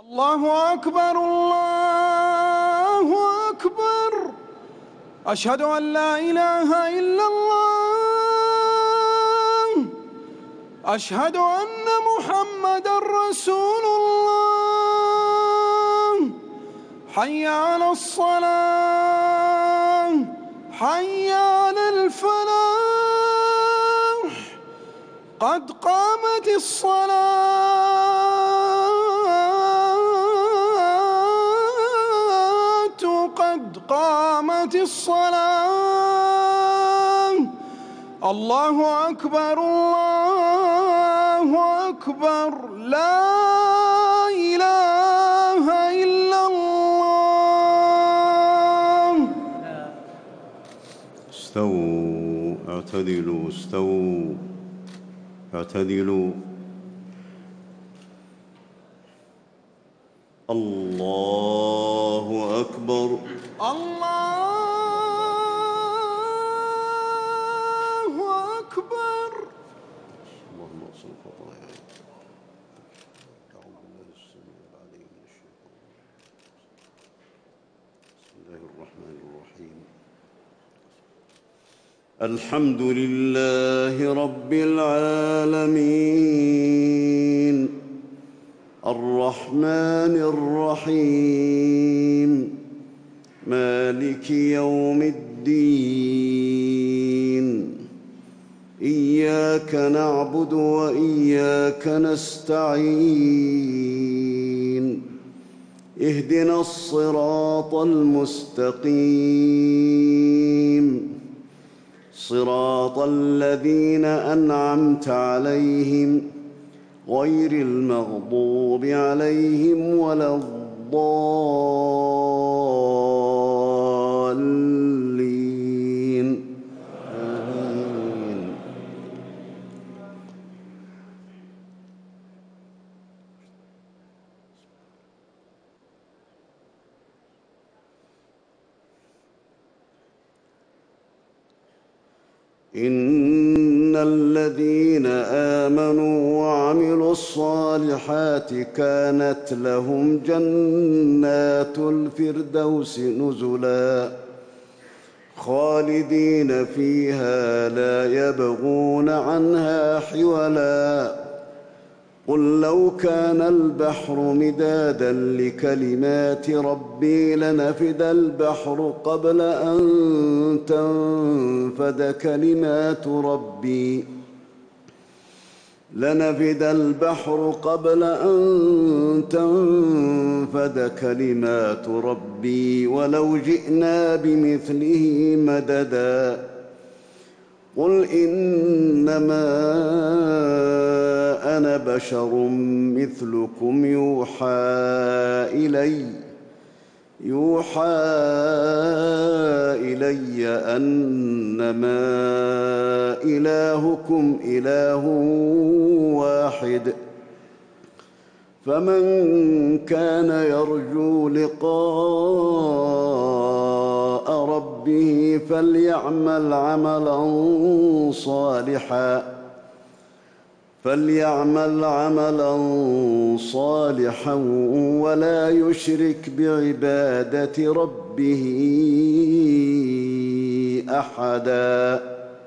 الله أكبر الله أكبر. أشهد أن لا إله إلا الله. أشهد أن محمدًا رسول الله. حي على الصلاة، حي على الفلاح، قد قامت الصلاة، قد قامت الصلاة. الله أكبر الله أكبر. لا إله إلا الله. استووا اعتدلوا استووا اعتدلوا. الله أكبر الله أكبر. اللهم اغفر خطاياي. أعوذ بالله السميع العليم من الشيطان. بسم الله الرحمن الرحيم. الحمد لله رب العالمين الرحمن الرحيم مالك يوم الدين. إياك نعبد وإياك نستعين. اهدنا الصراط المستقيم صراط الذين أنعمت عليهم غير المغضوب عليهم ولا الضالين. آمين. إن الذين آمنوا وعملوا الصالحات كانت لهم جنات الفردوس نزلا خالدين فيها لا يبغون عنها حولا. قل لو كان البحر مدادا لكلمات ربي لنفد البحر قبل أن تنفد كلمات ربي ولو جئنا بمثله مددا. قل إنما أنا بشر مثلكم يوحى إلي أنما إلهكم إله واحد. فمن كان يرجو لقاء ربه فليعمل عملا صالحا ولا يشرك بعبادة ربه أحدا.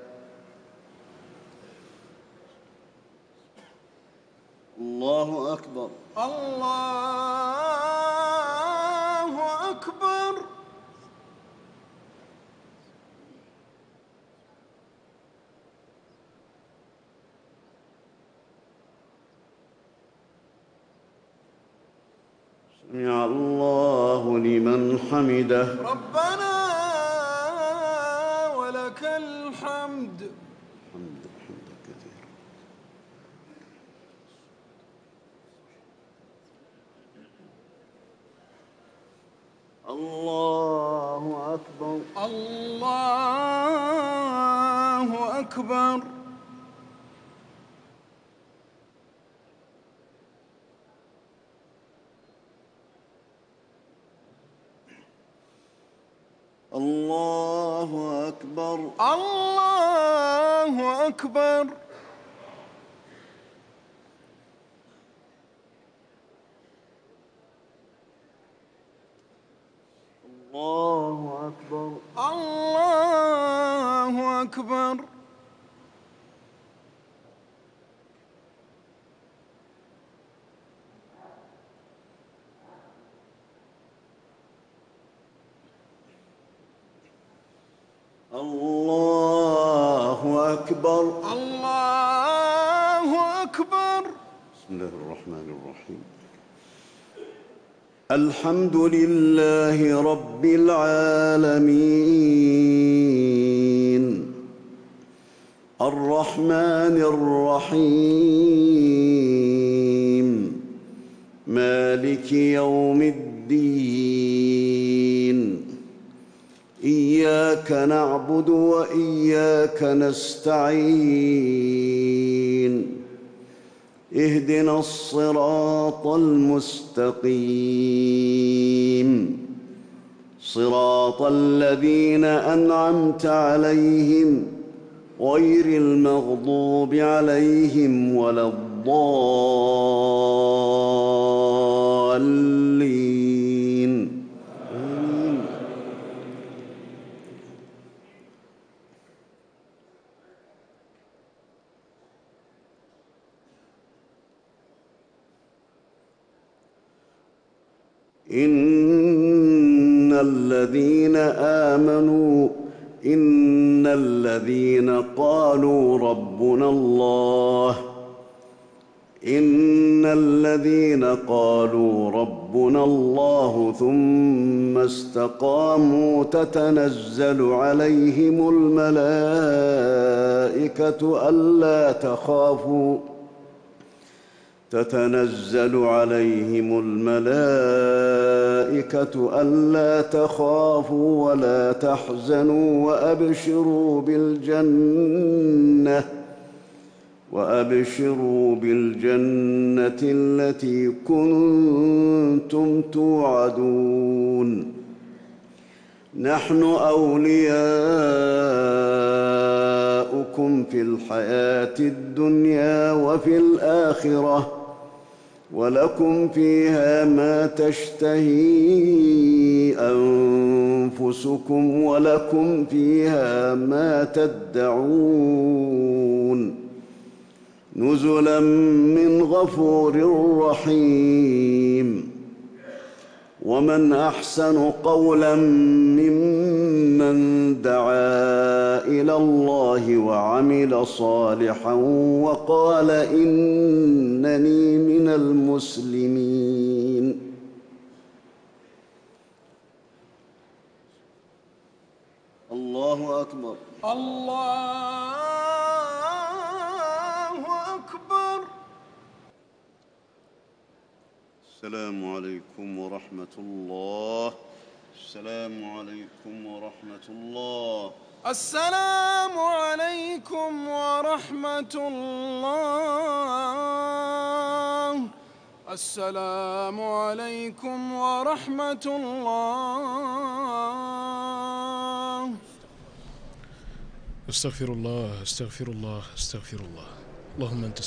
الله أكبر الله أكبر. سمع الله لمن حمده. ربنا ولك الحمد. حمدا كثيرا. الله أكبر الله أكبر. الله أكبر الله أكبر. أكبر. الله أكبر. الله أكبر. الله أكبر. بسم الله الرحمن الرحيم. الحمد لله رب العالمين الرحمن الرحيم مالك يوم الدين إياك نعبد وإياك نستعين اهدنا الصراط المستقيم صراط الذين أنعمت عليهم غير المغضوب عليهم ولا الضالين. آمين. إن الذين قالوا ربنا الله ثم استقاموا تتنزل عليهم الملائكة ألا تخافوا ولا تحزنوا وأبشروا بالجنة التي كنتم توعدون. نحن أولياؤكم في الحياة الدنيا وفي الآخرة ولكم فيها ما تشتهي أنفسكم ولكم فيها ما تدعون نزلا من غفور رحيم. ومن أحسن قولا ممن دعا إلى الله وعمل صالحا وقال إنني من المسلمين. الله أكبر. الله أكبر. السلام عليكم ورحمة الله. السلام عليكم ورحمة الله. السلام عليكم ورحمة الله. السلام عليكم ورحمة الله. استغفر الله استغفر الله استغفر الله. اللهم أنت